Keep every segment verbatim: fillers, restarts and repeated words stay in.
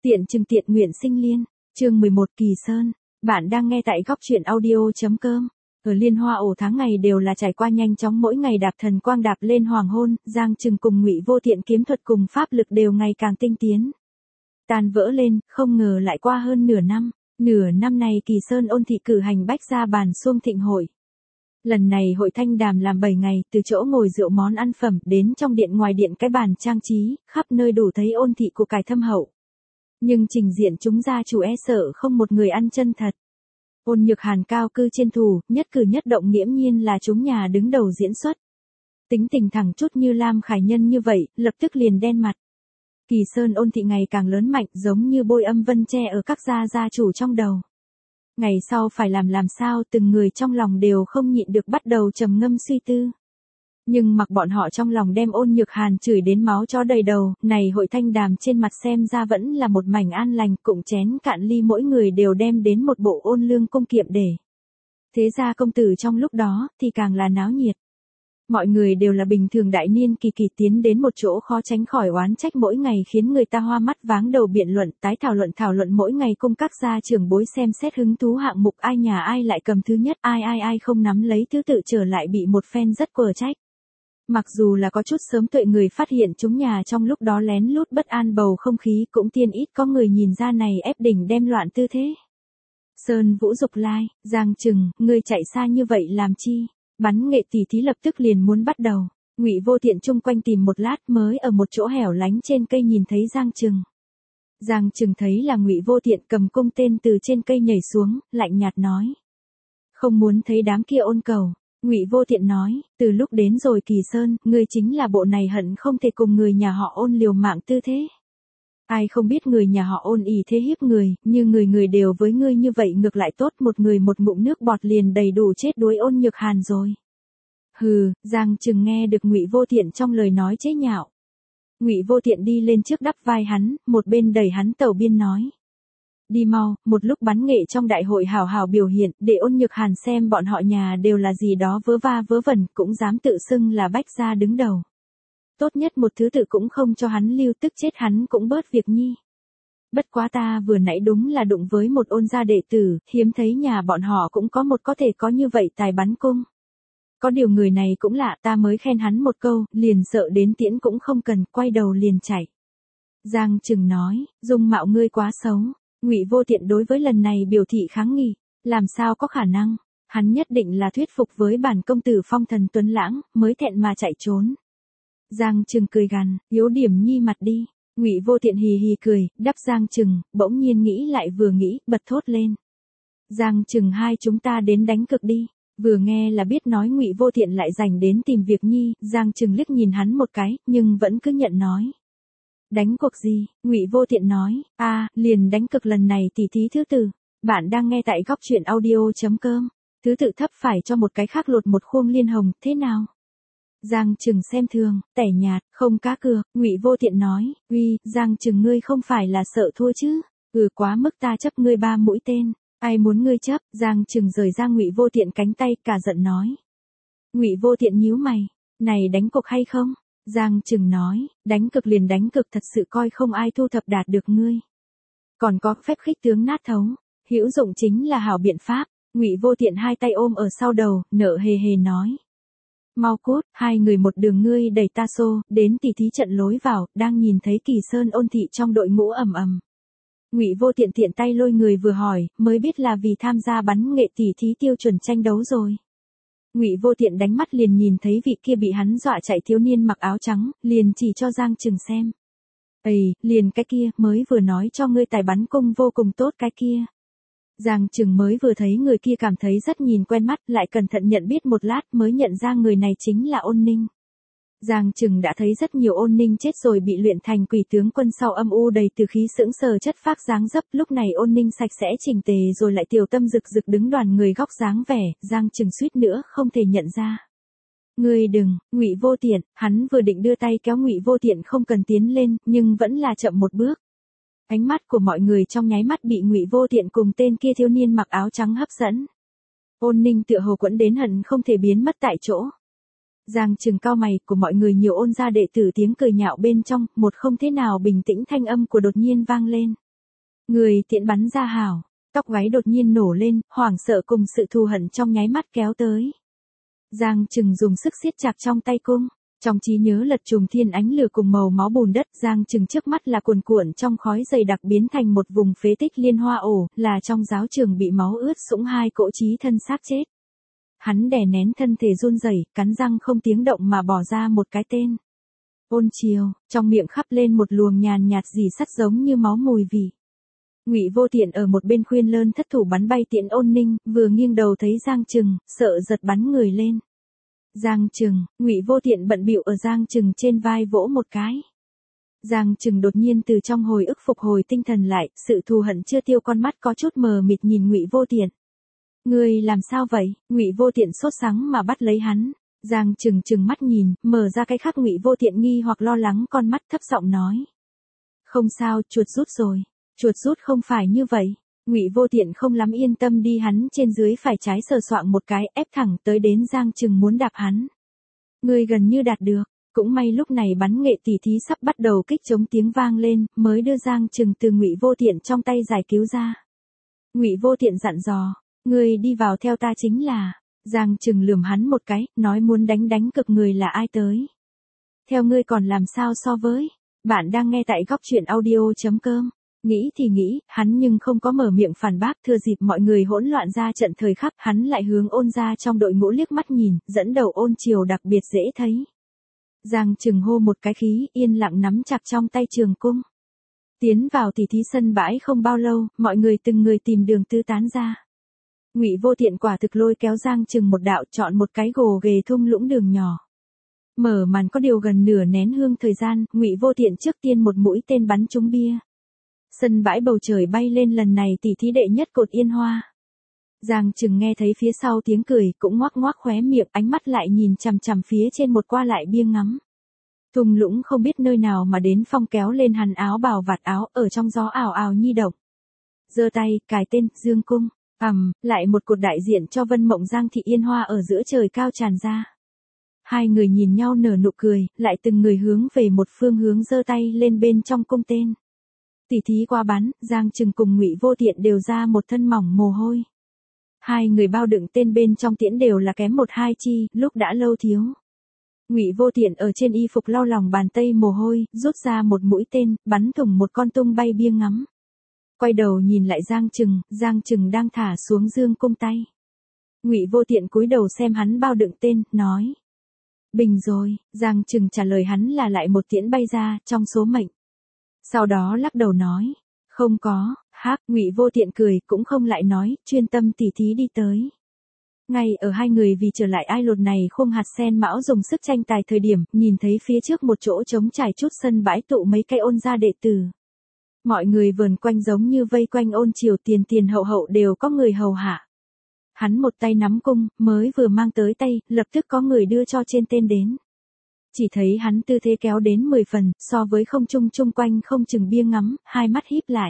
Tiện Trừng Tiện Nguyện Sinh Liên, chương mười một Kỳ Sơn. Bạn đang nghe tại góc truyện audio.com. Ở Liên Hoa ổ tháng ngày đều là trải qua nhanh chóng, mỗi ngày đạp thần quang đạp lên hoàng hôn, Giang Trừng cùng Ngụy Vô Tiện kiếm thuật cùng pháp lực đều ngày càng tinh tiến. Tan vỡ lên, không ngờ lại qua hơn nửa năm, nửa năm này Kỳ Sơn ôn thị cử hành bách gia bàn xuông thịnh hội. Lần này hội thanh đàm làm bảy ngày, từ chỗ ngồi rượu món ăn phẩm đến trong điện ngoài điện cái bàn trang trí, khắp nơi đủ thấy ôn thị của cải thâm hậu. Nhưng trình diện chúng gia chủ e sợ không một người ăn chân thật. Ôn Nhược Hàn cao cư trên thủ, nhất cử nhất động nghiễm nhiên là chúng nhà đứng đầu diễn xuất. Tính tình thẳng chút như Lam Khải Nhân như vậy, lập tức liền đen mặt. Kỳ Sơn ôn thị ngày càng lớn mạnh, giống như bôi âm vân che ở các gia gia chủ trong đầu. Ngày sau phải làm làm sao, từng người trong lòng đều không nhịn được bắt đầu trầm ngâm suy tư. Nhưng mặc bọn họ trong lòng đem Ôn Nhược Hàn chửi đến máu chó đầy đầu, này hội thanh đàm trên mặt xem ra vẫn là một mảnh an lành, cụng chén cạn ly mỗi người đều đem đến một bộ ôn lương cung kiệm để. Thế ra công tử trong lúc đó, thì càng là náo nhiệt. Mọi người đều là bình thường đại niên kỳ kỳ tiến đến một chỗ khó tránh khỏi oán trách mỗi ngày khiến người ta hoa mắt váng đầu biện luận tái thảo luận thảo luận mỗi ngày cung các gia trưởng bối xem xét hứng thú hạng mục ai nhà ai lại cầm thứ nhất ai ai ai không nắm lấy thứ tự trở lại bị một phen rất quở trách. Mặc dù là có chút sớm tuệ người phát hiện chúng nhà trong lúc đó lén lút bất an bầu không khí cũng tiên ít có người nhìn ra này ép đỉnh đem loạn tư thế. Sơn Vũ Dục lai, Giang Trừng, ngươi chạy xa như vậy làm chi? Bắn nghệ tỉ thí lập tức liền muốn bắt đầu. Ngụy Vô Tiện chung quanh tìm một lát mới ở một chỗ hẻo lánh trên cây nhìn thấy Giang Trừng. Giang Trừng thấy là Ngụy Vô Tiện cầm cung tên từ trên cây nhảy xuống, lạnh nhạt nói: "Không muốn thấy đám kia ôn cầu." Ngụy Vô Tiện nói: "Từ lúc đến rồi Kỳ Sơn, ngươi chính là bộ này hận không thể cùng người nhà họ Ôn liều mạng tư thế. Ai không biết người nhà họ Ôn ỷ thế hiếp người, như người người đều với ngươi như vậy ngược lại tốt, một người một ngụm nước bọt liền đầy đủ chết đuối Ôn Nhược Hàn rồi." Hừ, Giang Trừng nghe được Ngụy Vô Tiện trong lời nói chế nhạo. Ngụy Vô Tiện đi lên trước đắp vai hắn, một bên đẩy hắn tẩu biên nói: "Đi mau, một lúc bắn nghệ trong đại hội hào hào biểu hiện, để Ôn Nhược Hàn xem bọn họ nhà đều là gì đó vớ va vớ vẩn, cũng dám tự xưng là bách gia đứng đầu. Tốt nhất một thứ tự cũng không cho hắn lưu, tức chết hắn cũng bớt việc nhi. Bất quá ta vừa nãy đúng là đụng với một Ôn gia đệ tử, hiếm thấy nhà bọn họ cũng có một có thể có như vậy tài bắn cung. Có điều người này cũng lạ, ta mới khen hắn một câu, liền sợ đến tiễn cũng không cần, quay đầu liền chạy." Giang Trừng nói: "Dung mạo ngươi quá xấu." Ngụy Vô Tiện đối với lần này biểu thị kháng nghị: "Làm sao có khả năng, hắn nhất định là thuyết phục với bản công tử phong thần tuấn lãng, mới thẹn mà chạy trốn." Giang Trừng cười gằn: "Yếu điểm nhi mặt đi." Ngụy Vô Tiện hì hì cười, đắp Giang Trừng, bỗng nhiên nghĩ lại vừa nghĩ, bật thốt lên: "Giang Trừng hai chúng ta đến đánh cực đi." Vừa nghe là biết nói Ngụy Vô Tiện lại dành đến tìm việc nhi, Giang Trừng liếc nhìn hắn một cái, nhưng vẫn cứ nhận nói: "Đánh cuộc gì?" Ngụy Vô Tiện nói: "A, à, liền đánh cực lần này tỉ thí thứ tự." Bạn đang nghe tại góc truyện audio.com. Thứ tự thấp phải cho một cái khác lột một khuôn liên hồng, thế nào? Giang Trừng xem thường, tẻ nhạt, không cá cược. Ngụy Vô Tiện nói: "Uy, Giang Trừng ngươi không phải là sợ thua chứ? Ừ, quá mức ta chấp ngươi ba mũi tên." "Ai muốn ngươi chấp?" Giang Trừng rời ra Ngụy Vô Tiện cánh tay, cả giận nói. Ngụy Vô Tiện nhíu mày: "Này đánh cuộc hay không?" Giang Trừng nói: "Đánh cực liền đánh cực, thật sự coi không ai thu thập đạt được ngươi. Còn có phép khích tướng nát thấu, hữu dụng chính là hảo biện pháp." Ngụy Vô Tiện hai tay ôm ở sau đầu, nở hề hề nói: "Mau cút, hai người một đường ngươi đẩy ta xô, đến tỉ thí trận lối vào." Đang nhìn thấy Kỳ Sơn ôn thị trong đội ngũ ầm ầm. Ngụy Vô Tiện tiện tay lôi người vừa hỏi, mới biết là vì tham gia bắn nghệ tỉ thí tiêu chuẩn tranh đấu rồi. Ngụy Vô Tiện đánh mắt liền nhìn thấy vị kia bị hắn dọa chạy thiếu niên mặc áo trắng, liền chỉ cho Giang Trừng xem. "Ầy, liền cái kia, mới vừa nói cho ngươi tài bắn cung vô cùng tốt cái kia." Giang Trừng mới vừa thấy người kia cảm thấy rất nhìn quen mắt, lại cẩn thận nhận biết một lát mới nhận ra người này chính là Ôn Ninh. Giang Trừng đã thấy rất nhiều Ôn Ninh chết rồi bị luyện thành quỷ tướng quân sau âm u đầy từ khí sững sờ chất phác dáng dấp, lúc này Ôn Ninh sạch sẽ chỉnh tề rồi lại tiểu tâm rực rực đứng đoàn người góc dáng vẻ, Giang Trừng suýt nữa không thể nhận ra. "Ngươi đừng." Ngụy Vô Tiện, hắn vừa định đưa tay kéo Ngụy Vô Tiện không cần tiến lên, nhưng vẫn là chậm một bước. Ánh mắt của mọi người trong nháy mắt bị Ngụy Vô Tiện cùng tên kia thiếu niên mặc áo trắng hấp dẫn. Ôn Ninh tựa hồ quẫn đến hận không thể biến mất tại chỗ. Giang Trừng cau mày, của mọi người nhiều Ôn gia đệ tử tiếng cười nhạo bên trong, một không thế nào bình tĩnh thanh âm của đột nhiên vang lên. Người tiện bắn ra hảo, tóc gáy đột nhiên nổ lên, hoảng sợ cùng sự thù hận trong nháy mắt kéo tới. Giang Trừng dùng sức siết chặt trong tay cung, trong trí nhớ lật trùng thiên ánh lửa cùng màu máu bùn đất. Giang Trừng trước mắt là cuồn cuộn trong khói dày đặc biến thành một vùng phế tích liên hoa ổ, là trong giáo trường bị máu ướt sũng hai cỗ chí thân xác chết. Hắn đè nén thân thể run rẩy, cắn răng không tiếng động mà bỏ ra một cái tên. Ôn Chiều, trong miệng khắp lên một luồng nhàn nhạt dì sắt giống như máu mùi vị. Ngụy Vô Tiện ở một bên khuyên lơn thất thủ bắn bay Tiễn Ôn Ninh, vừa nghiêng đầu thấy Giang Trừng, sợ giật bắn người lên. Giang Trừng, Ngụy Vô Tiện bận bịu ở Giang Trừng trên vai vỗ một cái. Giang Trừng đột nhiên từ trong hồi ức phục hồi tinh thần lại, sự thù hận chưa tiêu, con mắt có chút mờ mịt nhìn Ngụy Vô Tiện. Ngươi làm sao vậy? Ngụy Vô Tiện sốt sắng mà bắt lấy hắn. Giang Trừng trừng mắt nhìn, mở ra cái khác. Ngụy Vô Tiện nghi hoặc lo lắng con mắt, thấp giọng nói: không sao, chuột rút rồi. Chuột rút không phải như vậy. Ngụy Vô Tiện không lắm yên tâm đi hắn trên dưới phải trái sờ soạng một cái, ép thẳng tới đến Giang Trừng muốn đạp hắn. Ngươi gần như đạt được. Cũng may lúc này bắn nghệ tỉ thí sắp bắt đầu, kích chống tiếng vang lên, mới đưa Giang Trừng từ Ngụy Vô Tiện trong tay giải cứu ra. Ngụy Vô Tiện dặn dò: ngươi đi vào theo ta chính là. Giang Trừng lườm hắn một cái, nói muốn đánh đánh cực người là ai tới. Theo ngươi còn làm sao so với. Bạn đang nghe tại góc truyện audio chấm com. Nghĩ thì nghĩ, hắn nhưng không có mở miệng phản bác. Thừa dịp mọi người hỗn loạn ra trận thời khắc, hắn lại hướng Ôn gia trong đội ngũ liếc mắt nhìn, dẫn đầu Ôn Chiều đặc biệt dễ thấy. Giang Trừng hô một cái khí, yên lặng nắm chặt trong tay trường cung. Tiến vào tỉ thí sân bãi không bao lâu, mọi người từng người tìm đường tứ tán ra. Ngụy Vô Tiện quả thực lôi kéo Giang Trừng một đạo, chọn một cái gồ ghề thung lũng đường nhỏ. Mở màn có điều gần nửa nén hương thời gian, Ngụy Vô Tiện trước tiên một mũi tên bắn trúng bia. Sân bãi bầu trời bay lên lần này tỉ thí đệ nhất cột yên hoa. Giang Trừng nghe thấy phía sau tiếng cười, cũng ngoác ngoác khóe miệng, ánh mắt lại nhìn chằm chằm phía trên một qua lại bia ngắm. Thung lũng không biết nơi nào mà đến phong kéo lên hắn áo bào vạt áo, ở trong gió ào ào nhi động. Giơ tay, cài tên, dương cung, ầm, lại một cột đại diện cho Vân Mộng Giang thị yên hoa ở giữa trời cao tràn ra. Hai người nhìn nhau nở nụ cười, lại từng người hướng về một phương hướng giơ tay lên bên trong cung tên. Tỉ thí qua bắn, Giang Trừng cùng Ngụy Vô Tiện đều ra một thân mỏng mồ hôi. Hai người bao đựng tên bên trong tiễn đều là kém một hai chi, lúc đã lâu thiếu. Ngụy Vô Tiện ở trên y phục lau lòng bàn tay mồ hôi, rút ra một mũi tên, bắn thủng một con tung bay bia ngắm. Quay đầu nhìn lại Giang Trừng, Giang Trừng đang thả xuống dương cung tay. Ngụy Vô Tiện cúi đầu xem hắn bao đựng tên, nói: bình rồi. Giang Trừng trả lời hắn là lại một tiễn bay ra, trong số mệnh. Sau đó lắc đầu nói: không có. Hắc. Ngụy Vô Tiện cười, cũng không lại nói, chuyên tâm tỉ thí đi tới. Ngay ở hai người vì trở lại ai lột này khung hạt sen mão dùng sức tranh tài thời điểm, nhìn thấy phía trước một chỗ trống trải chút sân bãi tụ mấy cây Ôn gia đệ tử. Mọi người vờn quanh giống như vây quanh Ôn Chiều, tiền tiền hậu hậu đều có người hầu hạ. Hắn một tay nắm cung, mới vừa mang tới tay, lập tức có người đưa cho trên tên đến. Chỉ thấy hắn tư thế kéo đến mười phần, so với không trung chung quanh không chừng bia ngắm, hai mắt híp lại.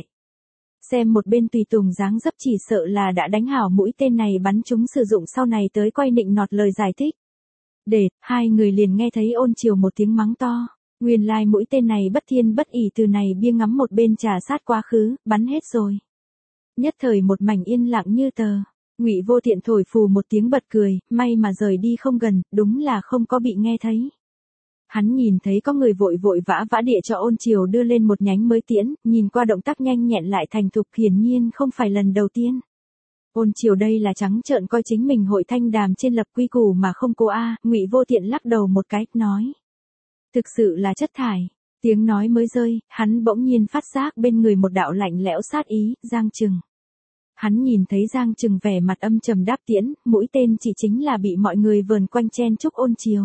Xem một bên tùy tùng dáng dấp chỉ sợ là đã đánh hảo mũi tên này bắn chúng sử dụng sau này tới quay nịnh nọt lời giải thích. Để, hai người liền nghe thấy Ôn Chiều một tiếng mắng to. Nguyên lai like mũi tên này bất thiên bất ỷ từ này bia ngắm một bên trà sát quá khứ, bắn hết rồi. Nhất thời một mảnh yên lặng như tờ. Ngụy Vô Tiện thổi phù một tiếng bật cười, may mà rời đi không gần, đúng là không có bị nghe thấy. Hắn nhìn thấy có người vội vội vã vã địa cho Ôn Chiều đưa lên một nhánh mới tiễn, nhìn qua động tác nhanh nhẹn lại thành thục, hiển nhiên không phải lần đầu tiên. Ôn Chiều đây là trắng trợn coi chính mình hội thanh đàm trên lập quy củ mà không cố a. Ngụy Vô Tiện lắc đầu một cái, nói: thực sự là chất thải. Tiếng nói mới rơi, hắn bỗng nhiên phát giác bên người một đạo lạnh lẽo sát ý, Giang Trừng. Hắn nhìn thấy Giang Trừng vẻ mặt âm trầm đáp tiễn, mũi tên chỉ chính là bị mọi người vờn quanh chen chúc Ôn Chiều.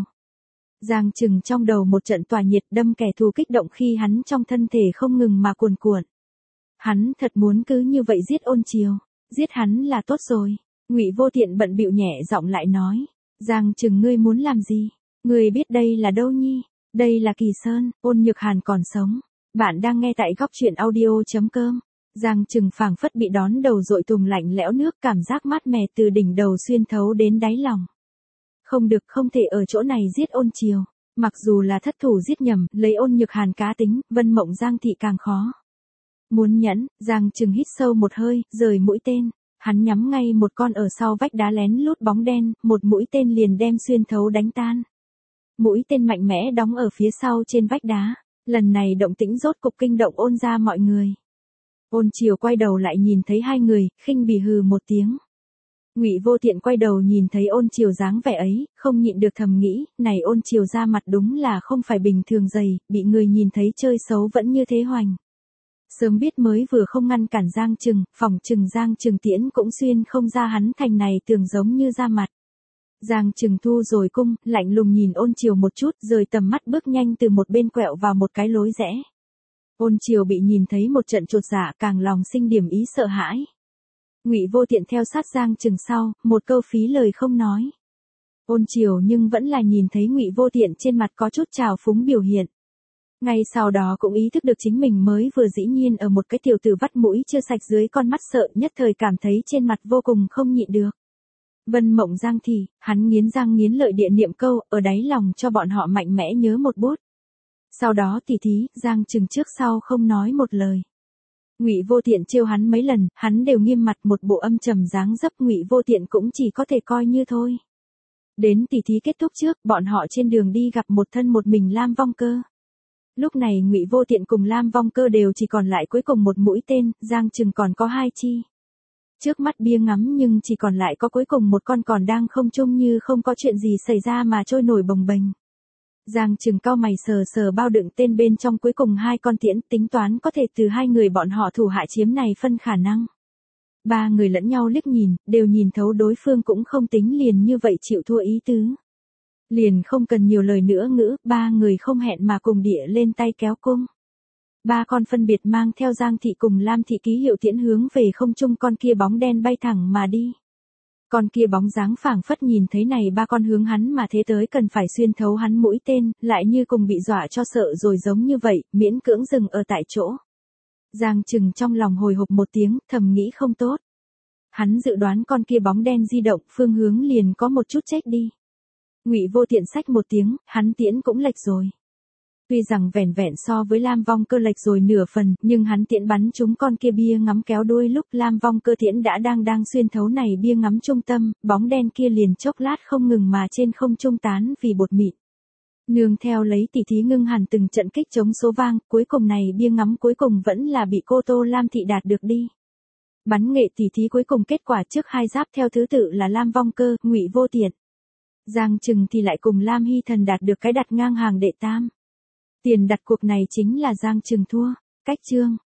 Giang Trừng trong đầu một trận tỏa nhiệt, đâm kẻ thù kích động khi hắn trong thân thể không ngừng mà cuồn cuộn. Hắn thật muốn cứ như vậy giết Ôn Chiều, giết hắn là tốt rồi. Ngụy Vô Tiện bận bịu nhẹ giọng lại nói: Giang Trừng ngươi muốn làm gì? Ngươi biết đây là đâu nhi? Đây là Kỳ Sơn, Ôn Nhược Hàn còn sống. Bạn đang nghe tại góc truyện audio chấm com. Giang Trừng phảng phất bị đón đầu dội thùng lạnh lẽo nước, cảm giác mát mẻ từ đỉnh đầu xuyên thấu đến đáy lòng. Không được, không thể ở chỗ này giết Ôn Chiều. Mặc dù là thất thủ giết nhầm, lấy Ôn Nhược Hàn cá tính, Vân Mộng Giang thị càng khó. Muốn nhẫn, Giang Trừng hít sâu một hơi, rời mũi tên. Hắn nhắm ngay một con ở sau vách đá lén lút bóng đen, một mũi tên liền đem xuyên thấu đánh tan. Mũi tên mạnh mẽ đóng ở phía sau trên vách đá. Lần này động tĩnh rốt cục kinh động Ôn gia mọi người. Ôn Triều quay đầu lại nhìn thấy hai người, khinh bỉ hừ một tiếng. Ngụy Vô Tiện quay đầu nhìn thấy Ôn Triều dáng vẻ ấy, không nhịn được thầm nghĩ, này Ôn Triều ra mặt đúng là không phải bình thường dày, bị người nhìn thấy chơi xấu vẫn như thế hoành. Sớm biết mới vừa không ngăn cản Giang Trừng, phỏng chừng Giang Trừng tiễn cũng xuyên không ra hắn thành này tưởng giống như ra mặt. Giang Trừng thu rồi cung, lạnh lùng nhìn Ôn Triều một chút, rời tầm mắt bước nhanh từ một bên quẹo vào một cái lối rẽ. Ôn Triều bị nhìn thấy một trận chột dạ, càng lòng sinh điểm ý sợ hãi. Ngụy Vô Tiện theo sát Giang Trừng sau, một câu phí lời không nói. Ôn Triều nhưng vẫn là nhìn thấy Ngụy Vô Tiện trên mặt có chút trào phúng biểu hiện. Ngay sau đó cũng ý thức được chính mình mới vừa dĩ nhiên ở một cái tiểu tử vắt mũi chưa sạch dưới con mắt sợ, nhất thời cảm thấy trên mặt vô cùng không nhịn được. Vân Mộng Giang thì, hắn nghiến răng nghiến lợi địa niệm câu, ở đáy lòng cho bọn họ mạnh mẽ nhớ một bút. Sau đó tỉ thí, Giang Trừng trước sau không nói một lời. Ngụy Vô Tiện trêu hắn mấy lần, hắn đều nghiêm mặt, một bộ âm trầm dáng dấp, Ngụy Vô Tiện cũng chỉ có thể coi như thôi. Đến tỉ thí kết thúc trước, bọn họ trên đường đi gặp một thân một mình Lam Vong Cơ. Lúc này Ngụy Vô Tiện cùng Lam Vong Cơ đều chỉ còn lại cuối cùng một mũi tên, Giang Trừng còn có hai chi. Trước mắt bia ngắm nhưng chỉ còn lại có cuối cùng một con còn đang không trung như không có chuyện gì xảy ra mà trôi nổi bồng bềnh. Giang Trừng cau mày sờ sờ bao đựng tên bên trong cuối cùng hai con tiễn, tính toán có thể từ hai người bọn họ thủ hạ chiếm này phân khả năng. Ba người lẫn nhau liếc nhìn, đều nhìn thấu đối phương cũng không tính liền như vậy chịu thua ý tứ. Liền không cần nhiều lời nữa ngữ, ba người không hẹn mà cùng địa lên tay kéo cung. Ba con phân biệt mang theo Giang Thị cùng Lam Thị ký hiệu tiễn hướng về không trung, con kia bóng đen bay thẳng mà đi. Con kia bóng dáng phảng phất nhìn thấy này ba con hướng hắn mà thế tới cần phải xuyên thấu hắn mũi tên, lại như cùng bị dọa cho sợ rồi giống như vậy, miễn cưỡng dừng ở tại chỗ. Giang Trừng trong lòng hồi hộp một tiếng, thầm nghĩ không tốt. Hắn dự đoán con kia bóng đen di động, phương hướng liền có một chút chết đi. Ngụy Vô Tiện xách một tiếng, hắn tiễn cũng lệch rồi. Tuy rằng vẻn vẹn so với Lam Vong Cơ lệch rồi nửa phần, nhưng hắn tiễn bắn trúng con kia bia ngắm kéo đuôi lúc Lam Vong Cơ tiễn đã đang đang xuyên thấu này bia ngắm trung tâm, bóng đen kia liền chốc lát không ngừng mà trên không trung tán vì bột mịn. Nương theo lấy tỉ thí ngưng hẳn từng trận kích chống số vang, cuối cùng này bia ngắm cuối cùng vẫn là bị cô Tô Lam Thị đạt được đi. Bắn nghệ tỉ thí cuối cùng kết quả trước hai giáp theo thứ tự là Lam Vong Cơ, Ngụy Vô Tiện. Giang Trừng thì lại cùng Lam Hy Thần đạt được cái đặt ngang hàng đệ tam. Tiền đặt cuộc này chính là Giang Trừng thua. Cách chương